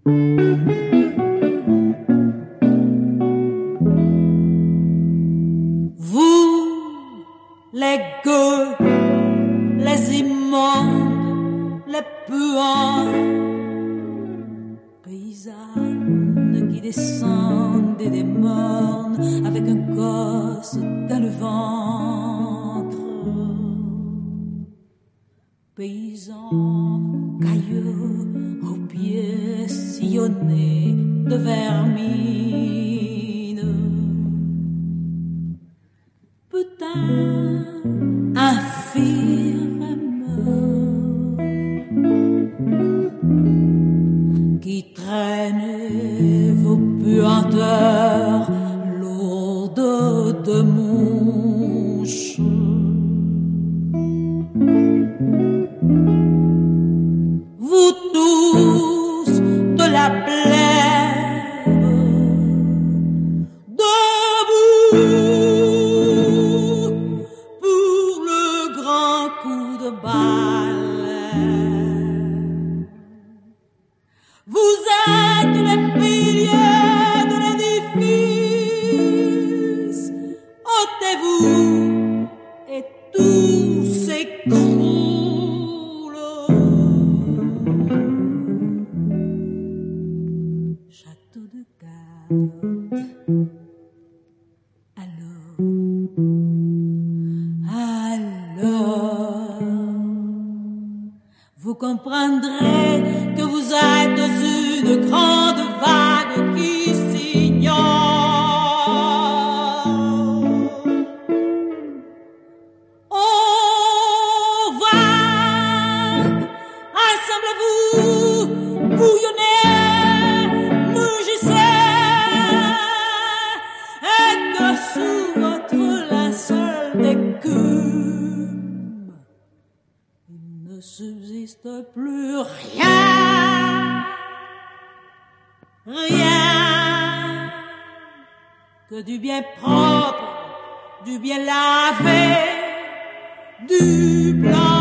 Les gueux, les immondes, les puants, paysannes qui descendent des mornes avec un gosse dans le ventre, paysans cailleux aux pieds sillonnés de vermine, putain infirme qui traînez vos puanteurs lourdes de mouches. Vous tous de la plèbe debout de balai. Vous êtes les piliers de l'édifice. Ôtez-vous et tout s'écroule. Château de garde. Alors, vous comprendrez que vous êtes une grande vague qui s'ignore. Oh, vague, assemblez-vous, bouillonnez, mugissez, et que sous votre linceul d'écume, ne subsiste plus rien, rien que du bien propre, du bien lavé, du blanc